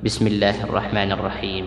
بسم الله الرحمن الرحيم.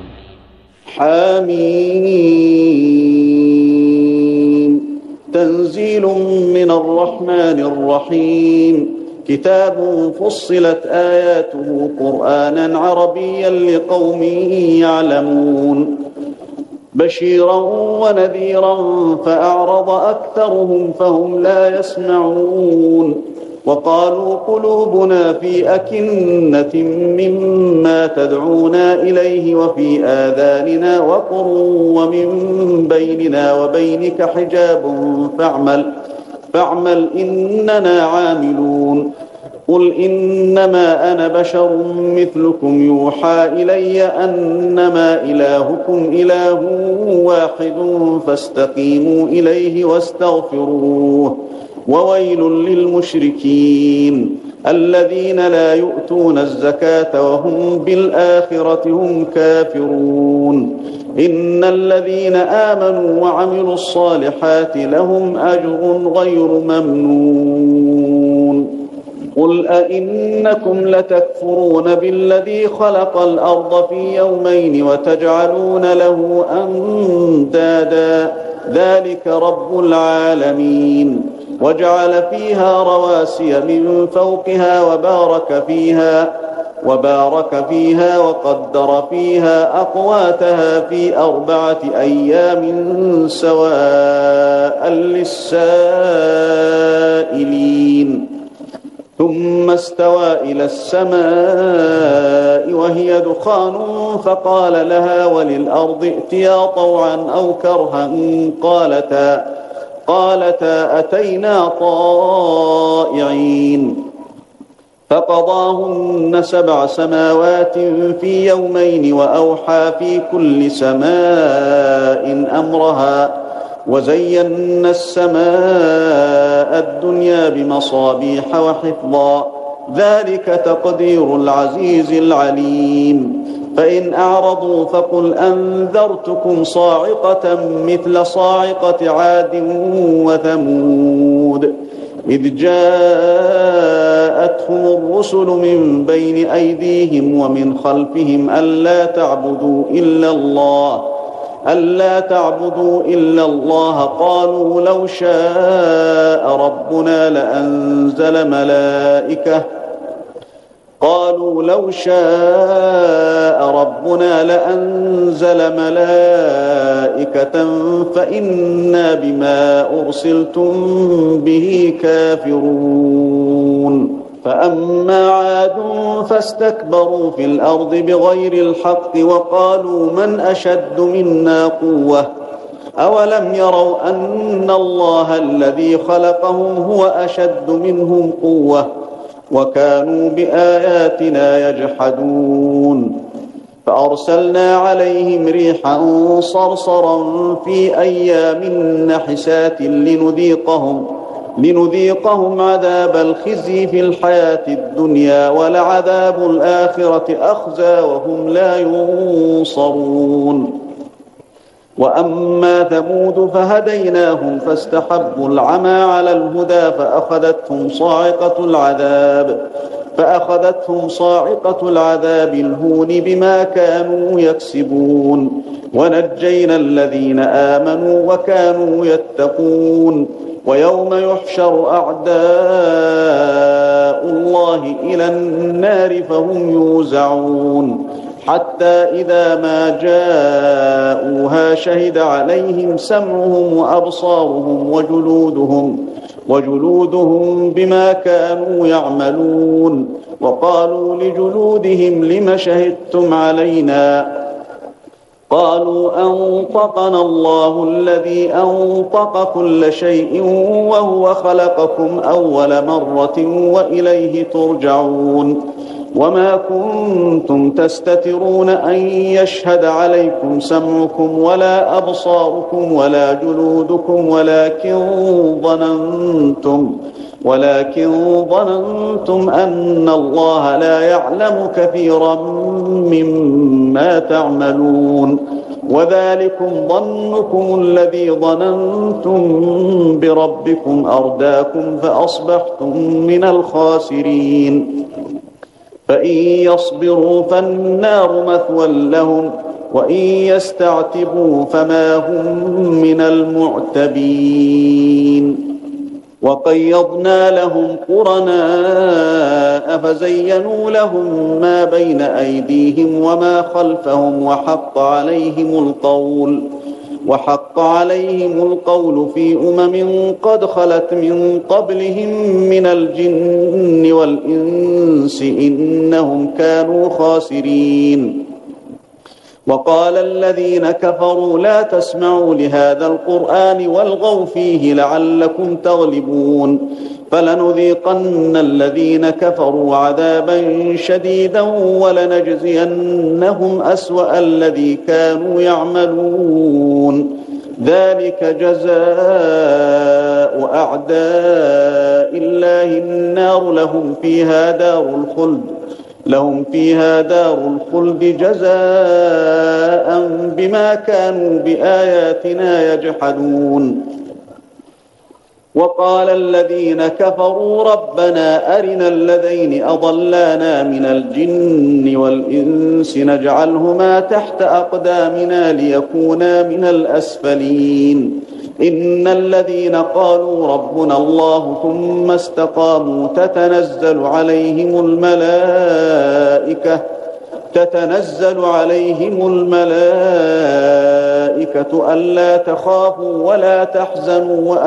حميم. تنزيل من الرحمن الرحيم. كتاب فصلت آياته قرآنا عربيا لقوم يعلمون بشيرا ونذيرا فأعرض أكثرهم فهم لا يسمعون وقالوا قلوبنا في أكنة مما تدعونا إليه وفي آذاننا وقر ومن بيننا وبينك حجاب فاعمل إننا عاملون قل إنما أنا بشر مثلكم يوحى إلي أنما إلهكم إله واحد فاستقيموا إليه واستغفروه وويل للمشركين الذين لا يؤتون الزكاة وهم بالآخرة هم كافرون إن الذين آمنوا وعملوا الصالحات لهم أجر غير ممنون قل أئنكم لتكفرون بالذي خلق الأرض في يومين وتجعلون له أندادا ذلك رب العالمين وجعل فيها رواسي من فوقها وبارك فيها وقدر فيها أقواتها في 4 أيام سواء للسائلين ثم استوى إلى السماء وهي دخان فقال لها وللأرض ائتيا طوعا أو كرها قالتا أتينا طائعين فقضاهن 7 سماوات في يومين وأوحى في كل سماء أمرها وزينا السماء الدنيا بمصابيح وحفظا ذلك تقدير العزيز العليم فإن أعرضوا فقل أنذرتكم صاعقة مثل صاعقة عاد وثمود إذ جاءتهم الرسل من بين أيديهم ومن خلفهم ألا تعبدوا إلا الله قالوا لو شاء ربنا لأنزل ملائكة فإنا بما أرسلتم به كافرون فأما عاد فاستكبروا في الأرض بغير الحق وقالوا من أشد منا قوة أولم يروا أن الله الذي خلقهم هو أشد منهم قوة وكانوا بآياتنا يجحدون فأرسلنا عليهم ريحا صرصرا في أيام نحسات لنذيقهم عذاب الخزي في الحياة الدنيا ولعذاب الآخرة أخزى وهم لا ينصرون وأما ثمود فهديناهم فاستحبوا العمى على الهدى فأخذتهم صاعقة العذاب الهون بما كانوا يكسبون ونجينا الذين آمنوا وكانوا يتقون ويوم يحشر أعداء الله إلى النار فهم يوزعون حتى إذا ما جاءوها شهد عليهم سمعهم وأبصارهم وجلودهم بما كانوا يعملون وقالوا لجلودهم لم شهدتم علينا قالوا أنطقنا الله الذي أنطق كل شيء وهو خلقكم أول مرة وإليه ترجعون وما كنتم تستترون أن يشهد عليكم سمعكم ولا أبصاركم ولا جلودكم ولكن ظننتم أن الله لا يعلم كثيرا مما تعملون وذلكم ظنكم الذي ظننتم بربكم أرداكم فأصبحتم من الخاسرين فإن يصبروا فالنار مثوى لهم وإن يستعتبوا فما هم من المعتبين وقيضنا لهم قرناء فزينوا لهم ما بين أيديهم وما خلفهم وحق عليهم القول في قد خلت من قبلهم من الجن والإنس إنهم كانوا خاسرين وقال الذين كفروا لا تسمعوا لهذا القرآن والغوا فيه لعلكم تغلبون فلنذيقن الذين كفروا عذابا شديدا ولنجزينهم أسوأ الذي كانوا يعملون ذلك جزاء أعداء الله النار لهم فيها دار الخلد جزاء بما كانوا بآياتنا يجحدون وقال الذين كفروا ربنا أرنا الذين أضلانا من الجن والإنس نجعلهما تحت أقدامنا ليكونا من الأسفلين إن الذين قالوا ربنا الله ثم استقاموا تتنزل عليهم الملائكة ألا تخافوا ولا تحزنوا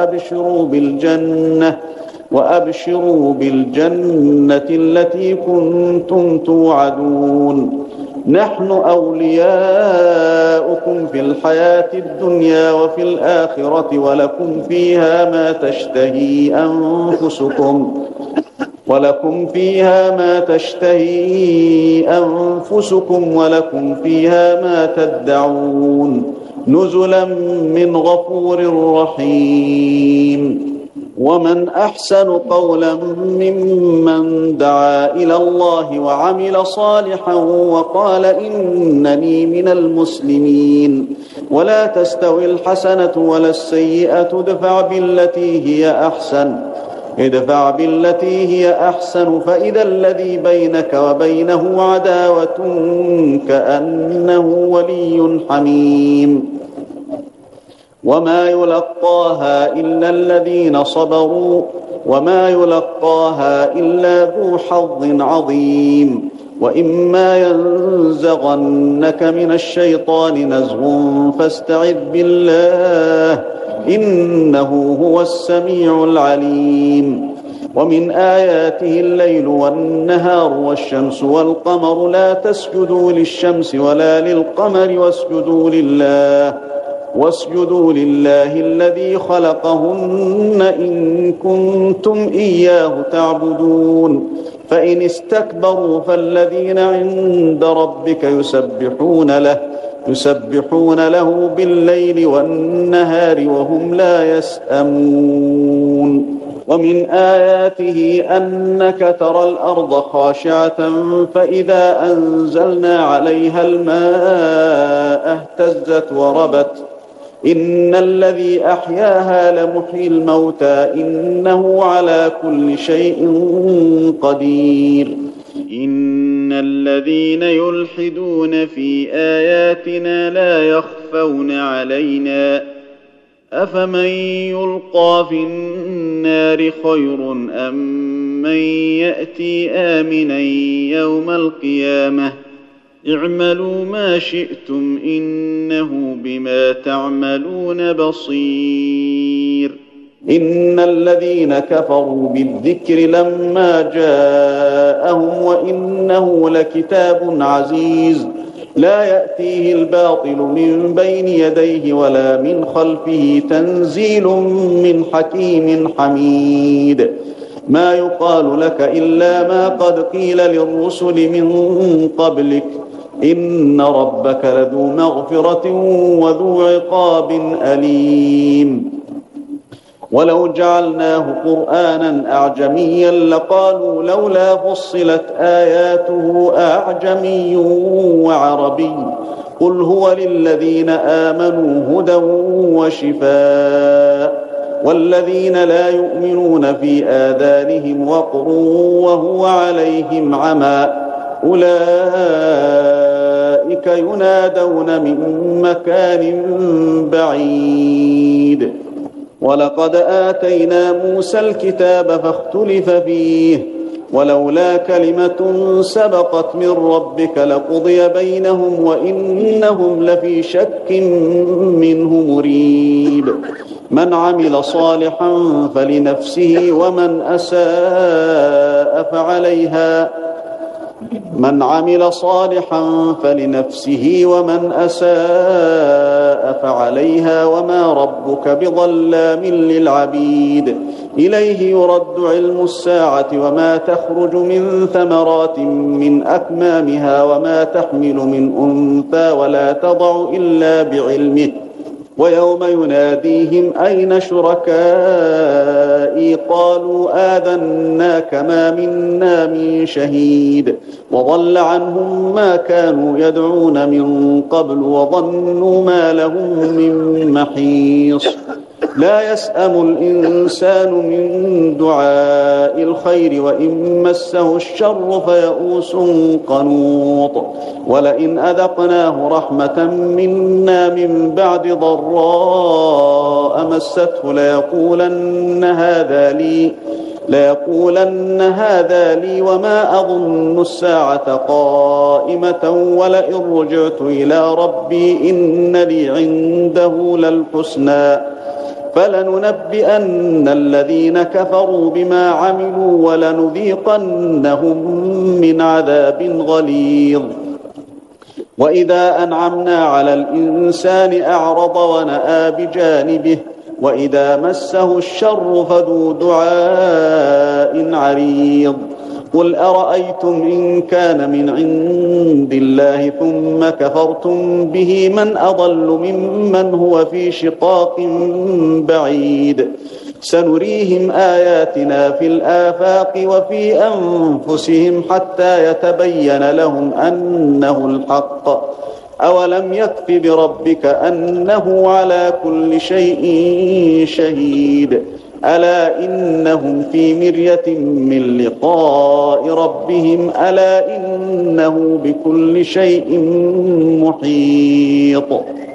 وأبشروا بالجنة التي كنتم توعدون نحن أولياؤكم في الحياة الدنيا وفي الآخرة ولكم فيها ما تشتهي أنفسكم ولكم فيها ما تدعون نزلا من غفور رحيم ومن أحسن قولا ممن دعا إلى الله وعمل صالحا وقال إنني من المسلمين ولا تستوي الحسنة ولا السيئة ادفع بالتي هي أحسن فإذا الذي بينك وبينه عداوة كأنه ولي حميم وما يلقاها إلا الذين صبروا وما يلقاها إلا ذو حظ عظيم وإما ينزغنك من الشيطان نزغ فاستعذ بالله إنه هو السميع العليم ومن آياته الليل والنهار والشمس والقمر لا تسجدوا للشمس ولا للقمر واسجدوا لله الذي خلقهن إن كنتم إياه تعبدون فإن استكبروا فالذين عند ربك يسبحون له بالليل والنهار وهم لا يسأمون ومن آياته أنك ترى الأرض خاشعة فإذا أنزلنا عليها الماء اهتزت وربت إن الذي أحياها لمحيي الموتى إنه على كل شيء قدير إن الذين يلحدون في آياتنا لا يخفون علينا أفمن يلقى في النار خير أم من يأتي آمنا يوم القيامة اعملوا ما شئتم إنه بما تعملون بصير إن الذين كفروا بالذكر لما جاءهم وإنه لكتاب عزيز لا يأتيه الباطل من بين يديه ولا من خلفه تنزيل من حكيم حميد ما يقال لك إلا ما قد قيل للرسل من قبلك إن ربك لذو مغفرة وذو عقاب أليم ولو جعلناه قرآنا أعجميا لقالوا لولا فصلت آياته أعجمي وعربي قل هو للذين آمنوا هدى وشفاء والذين لا يؤمنون في آذانهم وقر وهو عليهم عمى أولئك ينادون من مكان بعيد. ولقد آتينا موسى الكتاب فاختلف فيه ولولا كلمة سبقت من ربك لقضي بينهم وإنهم لفي شك منه مريب. من عمل صالحا فلنفسه ومن أساء فعليها وما ربك بظلام للعبيد. إليه يرد علم الساعة وما تخرج من ثمرات من أكمامها وما تحمل من أنثى ولا تضع إلا بعلمه. ويوم يناديهم أين شركائي قالوا آذناك ما منا من شهيد وضل عنهم ما كانوا يدعون من قبل وظنوا ما لهم من محيص. لا يسأم الإنسان من دعاء الخير وإن مسه الشر فيئوس قنوط. ولئن أذقناه رحمة منا من بعد ضراء مسته ليقولن هذا لي وما أظن الساعة قائمة ولئن رجعت إلى ربي إن لي عنده للحسنى فلننبئن الذين كفروا بما عملوا ولنذيقنهم من عذاب غليظ. وإذا أنعمنا على الإنسان أعرض ونأى بجانبه وإذا مسه الشر فذو دعاء عريض. قل أرأيتم إن كان من عند الله ثم كفرتم به من أضل ممن هو في شقاق بعيد. سنريهم آياتنا في الآفاق وفي أنفسهم حتى يتبين لهم أنه الحق. أولم يكف بربك أنه على كل شيء شهيد. ألا إنهم في مرية من لقاء ربهم ألا إنه بكل شيء محيط.